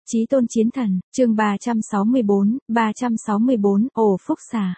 Chí tôn chiến thần, chương 364, ổ phúc xà.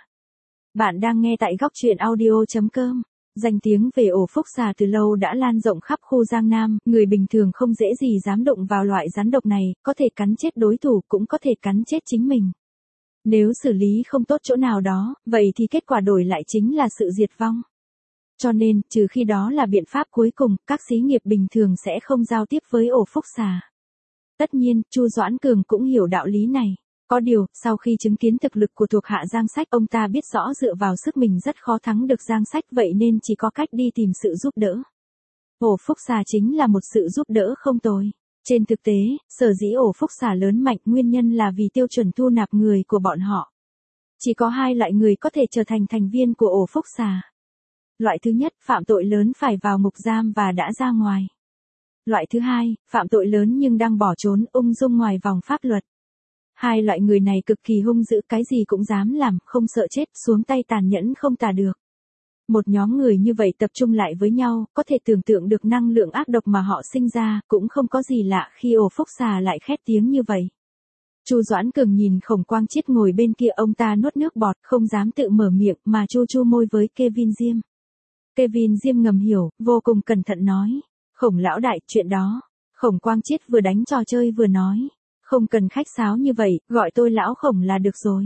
Bạn đang nghe tại góc truyện audio.com. Danh tiếng về ổ phúc xà từ lâu đã lan rộng khắp khu Giang Nam, người bình thường không dễ gì dám đụng vào loại rắn độc này, có thể cắn chết đối thủ cũng có thể cắn chết chính mình. Nếu xử lý không tốt chỗ nào đó, vậy thì kết quả đổi lại chính là sự diệt vong. Cho nên, trừ khi đó là biện pháp cuối cùng, các xí nghiệp bình thường sẽ không giao tiếp với ổ phúc xà. Tất nhiên, Chu Doãn Cường cũng hiểu đạo lý này. Có điều, sau khi chứng kiến thực lực của thuộc hạ Giang Sách, ông ta biết rõ dựa vào sức mình rất khó thắng được Giang Sách, vậy nên chỉ có cách đi tìm sự giúp đỡ. Ổ phúc xà chính là một sự giúp đỡ không tồi. Trên thực tế, sở dĩ ổ phúc xà lớn mạnh nguyên nhân là vì tiêu chuẩn thu nạp người của bọn họ. Chỉ có hai loại người có thể trở thành thành viên của ổ phúc xà. Loại thứ nhất, phạm tội lớn phải vào ngục giam và đã ra ngoài. Loại thứ hai, phạm tội lớn nhưng đang bỏ trốn ung dung ngoài vòng pháp luật. Hai loại người này cực kỳ hung dữ, cái gì cũng dám làm, không sợ chết, xuống tay tàn nhẫn không tả được. Một nhóm người như vậy tập trung lại với nhau, có thể tưởng tượng được năng lượng ác độc mà họ sinh ra, cũng không có gì lạ khi ổ phúc xà lại khét tiếng như vậy. Chu Doãn Cường nhìn Khổng Quang Chiết ngồi bên kia, ông ta nuốt nước bọt, không dám tự mở miệng mà chu môi với Kevin Diêm. Kevin Diêm ngầm hiểu, vô cùng cẩn thận nói. Khổng lão đại, chuyện đó. Khổng Quang Chiết vừa đánh trò chơi vừa nói. Không cần khách sáo như vậy, gọi tôi lão Khổng là được rồi.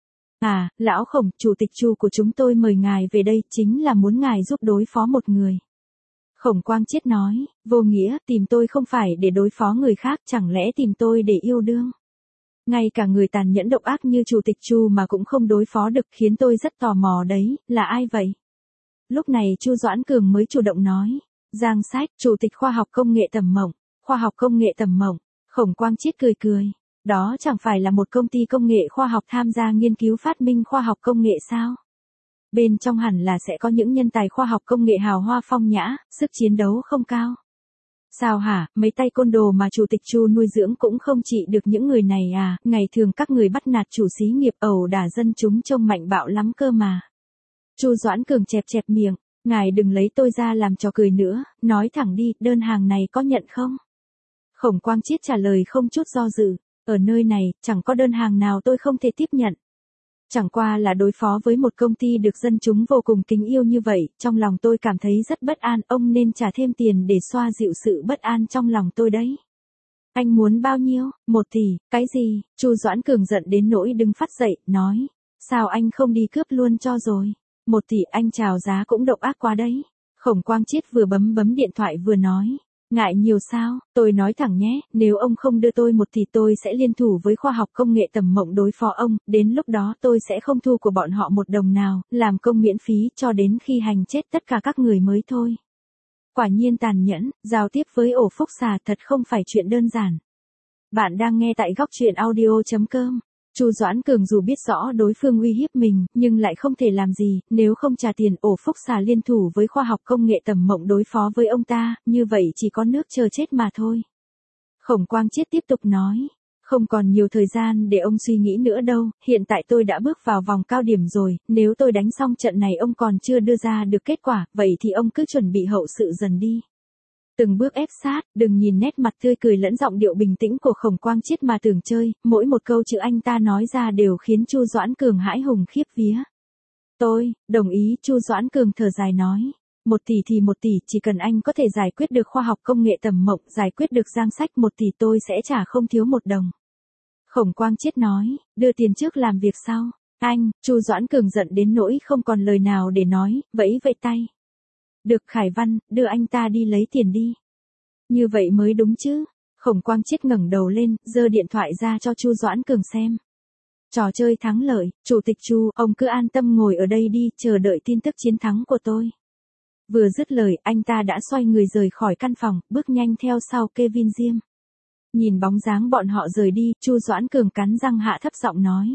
À, lão Khổng, chủ tịch Chu của chúng tôi mời ngài về đây chính là muốn ngài giúp đối phó một người. Khổng Quang Chiết nói, vô nghĩa, tìm tôi không phải để đối phó người khác, chẳng lẽ tìm tôi để yêu đương. Ngay cả người tàn nhẫn độc ác như chủ tịch Chu mà cũng không đối phó được, khiến tôi rất tò mò đấy, là ai vậy? Lúc này Chu Doãn Cường mới chủ động nói. Giang Sách, chủ tịch khoa học công nghệ Tầm Mộng. Khoa học công nghệ Tầm Mộng. Khổng Quang Chiết cười. Đó chẳng phải là một công ty công nghệ khoa học tham gia nghiên cứu phát minh khoa học công nghệ sao? Bên trong hẳn là sẽ có những nhân tài khoa học công nghệ hào hoa phong nhã, sức chiến đấu không cao. Sao hả, mấy tay côn đồ mà chủ tịch Chu nuôi dưỡng cũng không trị được những người này à? Ngày thường các người bắt nạt chủ xí nghiệp ẩu đả dân chúng trông mạnh bạo lắm cơ mà. Chu Doãn Cường chẹp miệng. Ngài đừng lấy tôi ra làm trò cười nữa, nói thẳng đi, đơn hàng này có nhận không? Khổng Quang Chiết trả lời không chút do dự, ở nơi này, chẳng có đơn hàng nào tôi không thể tiếp nhận. Chẳng qua là đối phó với một công ty được dân chúng vô cùng kính yêu như vậy, trong lòng tôi cảm thấy rất bất an, ông nên trả thêm tiền để xoa dịu sự bất an trong lòng tôi đấy. Anh muốn bao nhiêu? 1 tỷ, cái gì? Chu Doãn Cường giận đến nỗi đứng phát dậy, nói, sao anh không đi cướp luôn cho rồi? 1 tỷ anh chào giá cũng độc ác quá đấy. Khổng Quang Chiết vừa bấm điện thoại vừa nói. Ngại nhiều sao, tôi nói thẳng nhé, nếu ông không đưa tôi 1 tỷ tôi sẽ liên thủ với khoa học công nghệ Tầm Mộng đối phó ông, đến lúc đó tôi sẽ không thu của bọn họ 1 đồng nào, làm công miễn phí cho đến khi hành chết tất cả các người mới thôi. Quả nhiên tàn nhẫn, giao tiếp với ổ phúc xà thật không phải chuyện đơn giản. Bạn đang nghe tại góc truyện audio.com. Chu Doãn Cường dù biết rõ đối phương uy hiếp mình, nhưng lại không thể làm gì, nếu không trả tiền ổ phúc xà liên thủ với khoa học công nghệ Tầm Mộng đối phó với ông ta, như vậy chỉ có nước chờ chết mà thôi. Khổng Quang Chiết tiếp tục nói, không còn nhiều thời gian để ông suy nghĩ nữa đâu, hiện tại tôi đã bước vào vòng cao điểm rồi, nếu tôi đánh xong trận này ông còn chưa đưa ra được kết quả, vậy thì ông cứ chuẩn bị hậu sự dần đi. Từng bước ép sát, đừng nhìn nét mặt tươi cười lẫn giọng điệu bình tĩnh của Khổng Quang Chiết mà tưởng chơi, mỗi một câu chữ anh ta nói ra đều khiến Chu Doãn Cường hãi hùng khiếp vía. Tôi, đồng ý, Chu Doãn Cường thở dài nói. 1 tỷ thì 1 tỷ, chỉ cần anh có thể giải quyết được khoa học công nghệ Tầm Mộng, giải quyết được Giang Sách 1 tỷ tôi sẽ trả không thiếu 1 đồng. Khổng Quang Chiết nói, đưa tiền trước làm việc sau. Anh, Chu Doãn Cường giận đến nỗi không còn lời nào để nói, vẫy tay. Được Khải Văn, đưa anh ta đi lấy tiền đi. Như vậy mới đúng chứ. Khổng Quang Chiết ngẩng đầu lên, giơ điện thoại ra cho Chu Doãn Cường xem. Trò chơi thắng lợi, chủ tịch Chu, ông cứ an tâm ngồi ở đây đi, chờ đợi tin tức chiến thắng của tôi. Vừa dứt lời, anh ta đã xoay người rời khỏi căn phòng, bước nhanh theo sau Kevin Diêm. Nhìn bóng dáng bọn họ rời đi, Chu Doãn Cường cắn răng hạ thấp giọng nói.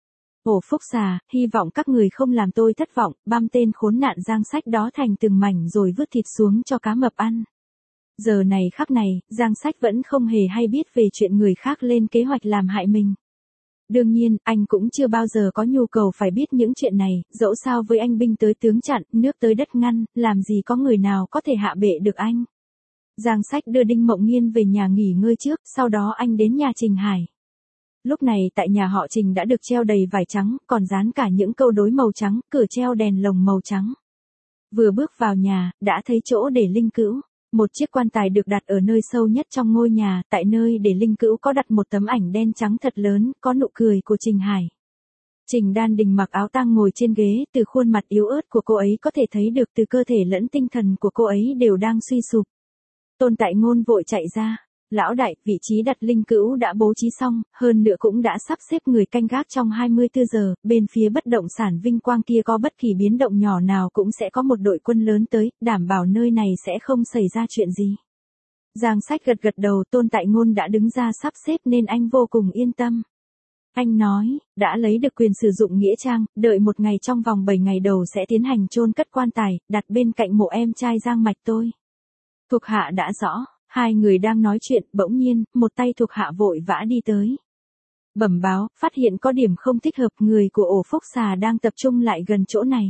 Ổ phúc xà, hy vọng các người không làm tôi thất vọng, băm tên khốn nạn Giang Sách đó thành từng mảnh rồi vứt thịt xuống cho cá mập ăn. Giờ này khắc này, Giang Sách vẫn không hề hay biết về chuyện người khác lên kế hoạch làm hại mình. Đương nhiên, anh cũng chưa bao giờ có nhu cầu phải biết những chuyện này, dẫu sao với anh binh tới tướng chặn, nước tới đất ngăn, làm gì có người nào có thể hạ bệ được anh. Giang Sách đưa Đinh Mộng Nghiên về nhà nghỉ ngơi trước, sau đó anh đến nhà Trình Hải. Lúc này tại nhà họ Trình đã được treo đầy vải trắng, còn dán cả những câu đối màu trắng, cửa treo đèn lồng màu trắng. Vừa bước vào nhà, đã thấy chỗ để linh cữu. Một chiếc quan tài được đặt ở nơi sâu nhất trong ngôi nhà, tại nơi để linh cữu có đặt một tấm ảnh đen trắng thật lớn, có nụ cười của Trình Hải. Trình Đan Đình mặc áo tang ngồi trên ghế, từ khuôn mặt yếu ớt của cô ấy có thể thấy được từ cơ thể lẫn tinh thần của cô ấy đều đang suy sụp. Tôn Tại Ngôn vội chạy ra. Lão đại, vị trí đặt linh cữu đã bố trí xong, hơn nữa cũng đã sắp xếp người canh gác trong 24 giờ, bên phía bất động sản Vinh Quang kia có bất kỳ biến động nhỏ nào cũng sẽ có một đội quân lớn tới, đảm bảo nơi này sẽ không xảy ra chuyện gì. Giang Sách gật gật đầu, Tôn Tại Ngôn đã đứng ra sắp xếp nên anh vô cùng yên tâm. Anh nói, đã lấy được quyền sử dụng nghĩa trang, đợi một ngày trong vòng 7 ngày đầu sẽ tiến hành chôn cất quan tài, đặt bên cạnh mộ em trai Giang Mạch tôi. Thuộc hạ đã rõ. Hai người đang nói chuyện, bỗng nhiên, một tay thuộc hạ vội vã đi tới. Bẩm báo, phát hiện có điểm không thích hợp, người của ổ Phúc Xà đang tập trung lại gần chỗ này.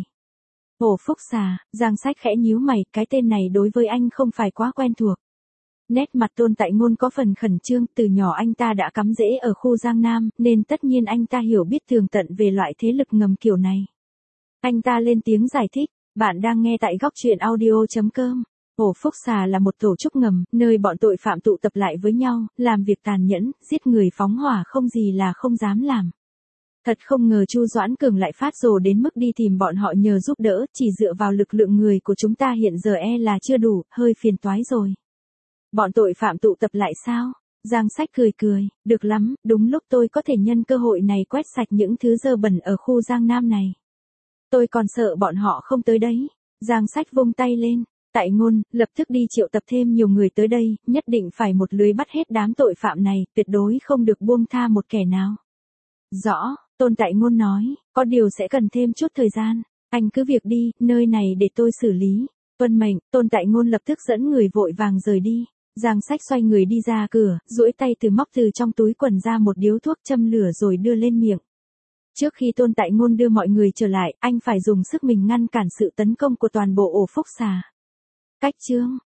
Ổ Phúc Xà, Giang Sách khẽ nhíu mày, cái tên này đối với anh không phải quá quen thuộc. Nét mặt Tôn Tại Ngôn có phần khẩn trương, từ nhỏ anh ta đã cắm rễ ở khu Giang Nam, nên tất nhiên anh ta hiểu biết tường tận về loại thế lực ngầm kiểu này. Anh ta lên tiếng giải thích, bạn đang nghe tại góc truyện audio.com. Ổ Phúc Xà là một tổ chức ngầm, nơi bọn tội phạm tụ tập lại với nhau, làm việc tàn nhẫn, giết người phóng hỏa không gì là không dám làm. Thật không ngờ Chu Doãn Cường lại phát rồ đến mức đi tìm bọn họ nhờ giúp đỡ, chỉ dựa vào lực lượng người của chúng ta hiện giờ là chưa đủ, hơi phiền toái rồi. Bọn tội phạm tụ tập lại sao? Giang Sách cười cười, được lắm, đúng lúc tôi có thể nhân cơ hội này quét sạch những thứ dơ bẩn ở khu Giang Nam này. Tôi còn sợ bọn họ không tới đấy. Giang Sách vung tay lên. Tại Ngôn, lập tức đi triệu tập thêm nhiều người tới đây, nhất định phải một lưới bắt hết đám tội phạm này, tuyệt đối không được buông tha một kẻ nào. Rõ, Tôn Tại Ngôn nói, có điều sẽ cần thêm chút thời gian, anh cứ việc đi, nơi này để tôi xử lý. Tuân mệnh, Tôn Tại Ngôn lập tức dẫn người vội vàng rời đi. Giang Sách xoay người đi ra cửa, duỗi tay móc từ trong túi quần ra một điếu thuốc châm lửa rồi đưa lên miệng. Trước khi Tôn Tại Ngôn đưa mọi người trở lại, anh phải dùng sức mình ngăn cản sự tấn công của toàn bộ ổ Phúc Xà. Cách chương